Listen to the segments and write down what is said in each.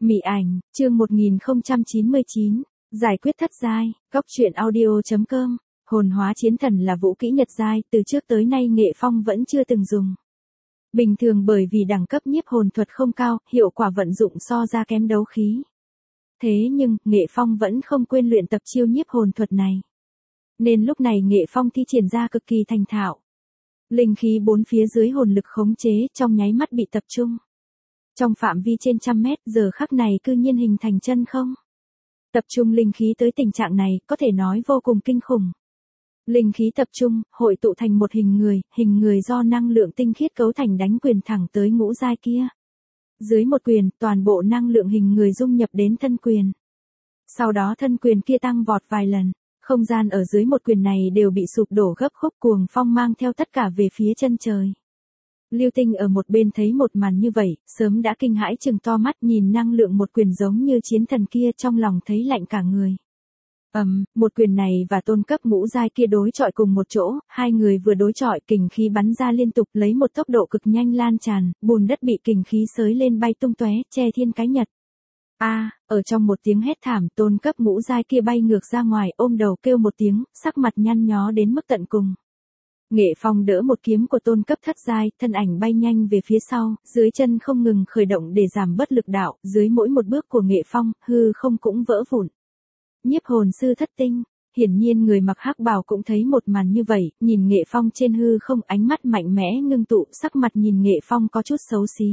Mị ảnh, chương 1099, giải quyết thất giai, góc truyện audio.com, hồn hóa chiến thần là vũ kỹ nhật giai, từ trước tới nay Nghệ Phong vẫn chưa từng dùng. Bình thường bởi vì đẳng cấp nhiếp hồn thuật không cao, hiệu quả vận dụng so ra kém đấu khí. Thế nhưng, Nghệ Phong vẫn không quên luyện tập chiêu nhiếp hồn thuật này. Nên lúc này Nghệ Phong thi triển ra cực kỳ thành thạo. Linh khí bốn phía dưới hồn lực khống chế trong nháy mắt bị tập trung. Trong phạm vi trên trăm mét giờ khắc này cư nhiên hình thành chân không. Tập trung linh khí tới tình trạng này có thể nói vô cùng kinh khủng. Linh khí tập trung, hội tụ thành một hình người do năng lượng tinh khiết cấu thành đánh quyền thẳng tới ngũ giai kia. Dưới một quyền, toàn bộ năng lượng hình người dung nhập đến thân quyền. Sau đó thân quyền kia tăng vọt vài lần, không gian ở dưới một quyền này đều bị sụp đổ gấp khúc, cuồng phong mang theo tất cả về phía chân trời. Lưu Tinh ở một bên thấy một màn như vậy, sớm đã kinh hãi trừng to mắt nhìn năng lượng một quyền giống như chiến thần kia, trong lòng thấy lạnh cả người. Một quyền này và tôn cấp ngũ giai kia đối chọi cùng một chỗ, hai người vừa đối chọi kình khí bắn ra liên tục lấy một tốc độ cực nhanh lan tràn, bùn đất bị kình khí xới lên bay tung tóe, che thiên cái nhật. Ở trong một tiếng hét thảm, tôn cấp ngũ giai kia bay ngược ra ngoài, ôm đầu kêu một tiếng, sắc mặt nhăn nhó đến mức tận cùng. Nghệ Phong đỡ một kiếm của tôn cấp thất giai, thân ảnh bay nhanh về phía sau, dưới chân không ngừng khởi động để giảm bớt lực đạo, dưới mỗi một bước của Nghệ Phong, hư không cũng vỡ vụn. Nhiếp hồn sư thất tinh, hiển nhiên người mặc hắc bào cũng thấy một màn như vậy, nhìn Nghệ Phong trên hư không, ánh mắt mạnh mẽ ngưng tụ, sắc mặt nhìn Nghệ Phong có chút xấu xí.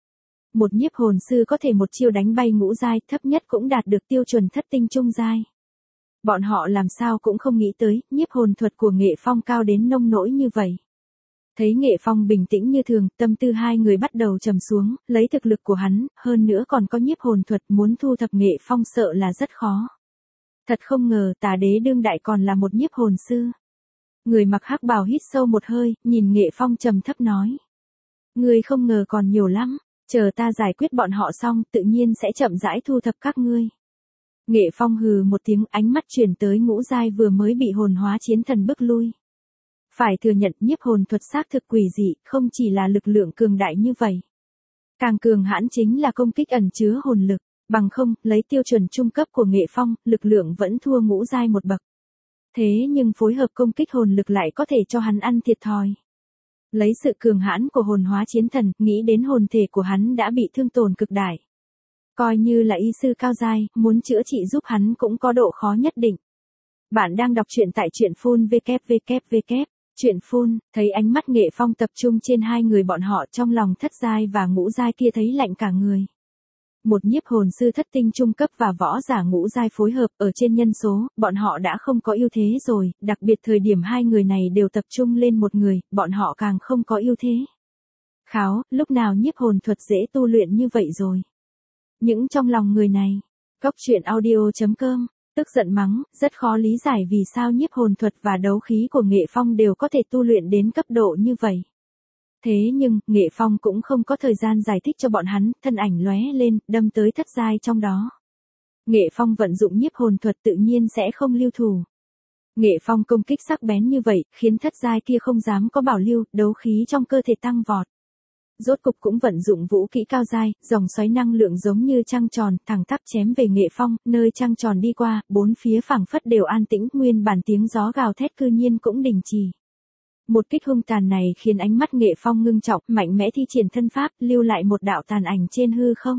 Một nhiếp hồn sư có thể một chiêu đánh bay ngũ giai, thấp nhất cũng đạt được tiêu chuẩn thất tinh trung giai. Bọn họ làm sao cũng không nghĩ tới, nhiếp hồn thuật của Nghệ Phong cao đến nông nỗi như vậy. Thấy Nghệ Phong bình tĩnh như thường, tâm tư hai người bắt đầu trầm xuống, lấy thực lực của hắn, hơn nữa còn có nhiếp hồn thuật, muốn thu thập Nghệ Phong sợ là rất khó. Thật không ngờ Tà Đế đương đại còn là một nhiếp hồn sư. Người mặc hắc bào hít sâu một hơi, nhìn Nghệ Phong trầm thấp nói. Ngươi không ngờ còn nhiều lắm, chờ ta giải quyết bọn họ xong tự nhiên sẽ chậm rãi thu thập các ngươi. Nghệ Phong hừ một tiếng, ánh mắt chuyển tới ngũ giai vừa mới bị hồn hóa chiến thần bức lui. Phải thừa nhận nhiếp hồn thuật xác thực quỷ dị, không chỉ là lực lượng cường đại như vậy. Càng cường hãn chính là công kích ẩn chứa hồn lực, bằng không, lấy tiêu chuẩn trung cấp của Nghệ Phong, lực lượng vẫn thua ngũ giai một bậc. Thế nhưng phối hợp công kích hồn lực lại có thể cho hắn ăn thiệt thòi. Lấy sự cường hãn của hồn hóa chiến thần, nghĩ đến hồn thể của hắn đã bị thương tổn cực đại. Coi như là y sư cao giai, muốn chữa trị giúp hắn cũng có độ khó nhất định. Bạn đang đọc truyện tại truyện phun www. Truyện phun, thấy ánh mắt Nghệ Phong tập trung trên hai người bọn họ, trong lòng thất giai và ngũ giai kia thấy lạnh cả người. Một nhiếp hồn sư thất tinh trung cấp và võ giả ngũ giai phối hợp, ở trên nhân số, bọn họ đã không có ưu thế rồi, đặc biệt thời điểm hai người này đều tập trung lên một người, bọn họ càng không có ưu thế. Kháo, lúc nào nhiếp hồn thuật dễ tu luyện như vậy rồi. Những trong lòng người này, góc truyện audio.com, tức giận mắng, rất khó lý giải vì sao nhiếp hồn thuật và đấu khí của Nghệ Phong đều có thể tu luyện đến cấp độ như vậy. Thế nhưng, Nghệ Phong cũng không có thời gian giải thích cho bọn hắn, thân ảnh lóe lên, đâm tới thất giai trong đó. Nghệ Phong vận dụng nhiếp hồn thuật tự nhiên sẽ không lưu thủ. Nghệ Phong công kích sắc bén như vậy, khiến thất giai kia không dám có bảo lưu, đấu khí trong cơ thể tăng vọt. Rốt cục cũng vận dụng vũ kỹ cao giai, dòng xoáy năng lượng giống như trăng tròn, thẳng tắp chém về Nghệ Phong, nơi trăng tròn đi qua, bốn phía phảng phất đều an tĩnh, nguyên bản tiếng gió gào thét cư nhiên cũng đình chỉ. Một kích hung tàn này khiến ánh mắt Nghệ Phong ngưng trọng, mạnh mẽ thi triển thân pháp, lưu lại một đạo tàn ảnh trên hư không.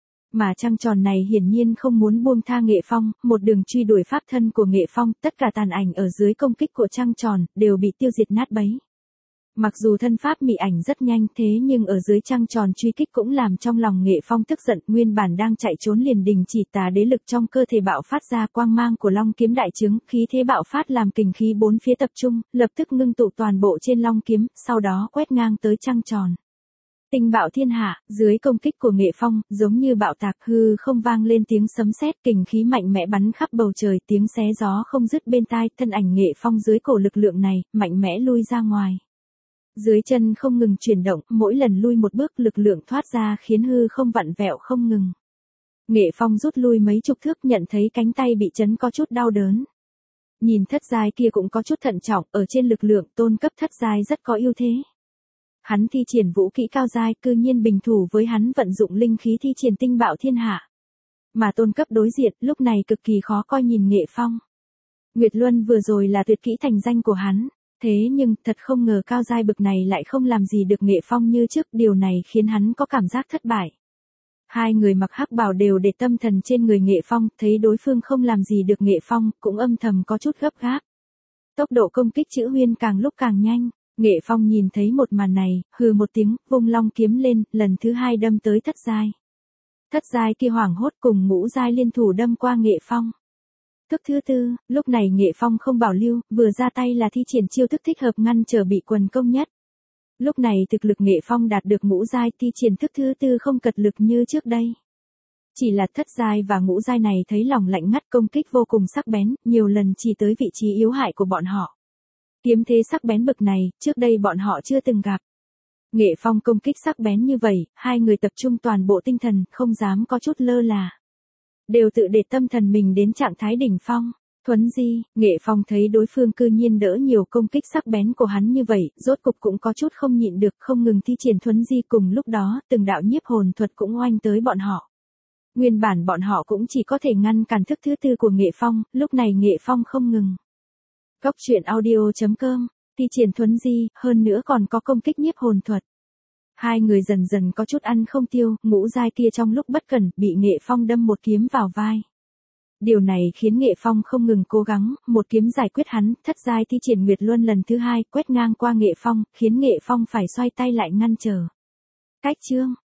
Mà trăng tròn này hiển nhiên không muốn buông tha Nghệ Phong, một đường truy đuổi pháp thân của Nghệ Phong, tất cả tàn ảnh ở dưới công kích của trăng tròn, đều bị tiêu diệt nát bấy. Mặc dù thân pháp mị ảnh rất nhanh, thế nhưng ở dưới trăng tròn truy kích cũng làm trong lòng Nghệ Phong tức giận, nguyên bản đang chạy trốn liền đình chỉ, Tà Đế lực trong cơ thể bạo phát ra, quang mang của Long kiếm đại trướng, khí thế bạo phát làm kình khí bốn phía tập trung, lập tức ngưng tụ toàn bộ trên Long kiếm, sau đó quét ngang tới trăng tròn. Tinh bạo thiên hạ, dưới công kích của Nghệ Phong, giống như bạo tạc, hư không vang lên tiếng sấm sét, kình khí mạnh mẽ bắn khắp bầu trời, tiếng xé gió không dứt bên tai, thân ảnh Nghệ Phong dưới cổ lực lượng này, mạnh mẽ lui ra ngoài. Dưới chân không ngừng chuyển động, mỗi lần lui một bước lực lượng thoát ra khiến hư không vặn vẹo không ngừng. Nghệ Phong rút lui mấy chục thước, nhận thấy cánh tay bị chấn có chút đau đớn. Nhìn thất giai kia cũng có chút thận trọng, ở trên lực lượng tôn cấp thất giai rất có ưu thế. Hắn thi triển vũ kỹ cao giai, cư nhiên bình thủ với hắn vận dụng linh khí thi triển tinh bạo thiên hạ. Mà tôn cấp đối diện lúc này cực kỳ khó coi nhìn Nghệ Phong. Nguyệt Luân vừa rồi là tuyệt kỹ thành danh của hắn. Thế nhưng thật không ngờ cao giai bực này lại không làm gì được Nghệ Phong như trước. Điều này khiến hắn có cảm giác thất bại. Hai người mặc hắc bào đều để tâm thần trên người Nghệ Phong. Thấy đối phương không làm gì được Nghệ Phong cũng âm thầm có chút gấp gáp. Tốc độ công kích chữ huyên càng lúc càng nhanh. Nghệ Phong nhìn thấy một màn này, hừ một tiếng, vung long kiếm lên, lần thứ hai đâm tới thất giai. Thất giai kia hoảng hốt cùng ngũ giai liên thủ đâm qua Nghệ Phong. Thức thứ tư, lúc này Nghệ Phong không bảo lưu, vừa ra tay là thi triển chiêu thức thích hợp ngăn trở bị quần công nhất. Lúc này thực lực Nghệ Phong đạt được ngũ giai, thi triển thức thứ tư không cật lực như trước đây. Chỉ là thất giai và ngũ giai này thấy lòng lạnh ngắt, công kích vô cùng sắc bén, nhiều lần chỉ tới vị trí yếu hại của bọn họ. Kiếm thế sắc bén bực này, trước đây bọn họ chưa từng gặp. Nghệ Phong công kích sắc bén như vậy, hai người tập trung toàn bộ tinh thần, không dám có chút lơ là. Đều tự để tâm thần mình đến trạng thái đỉnh phong. Thuấn di, Nghệ Phong thấy đối phương cư nhiên đỡ nhiều công kích sắc bén của hắn như vậy, rốt cục cũng có chút không nhịn được, không ngừng thi triển thuấn di. Cùng lúc đó, từng đạo nhiếp hồn thuật cũng oanh tới bọn họ. Nguyên bản bọn họ cũng chỉ có thể ngăn cản thức thứ tư của Nghệ Phong, lúc này Nghệ Phong không ngừng. Góc truyện audio.com, thi triển thuấn di, hơn nữa còn có công kích nhiếp hồn thuật. Hai người dần dần có chút ăn không tiêu, ngũ giai kia trong lúc bất cẩn bị Nghệ Phong đâm một kiếm vào vai. Điều này khiến Nghệ Phong không ngừng cố gắng, một kiếm giải quyết hắn. Thất giai thi triển Nguyệt Luân lần thứ hai, quét ngang qua Nghệ Phong, khiến Nghệ Phong phải xoay tay lại ngăn trở. Cách chương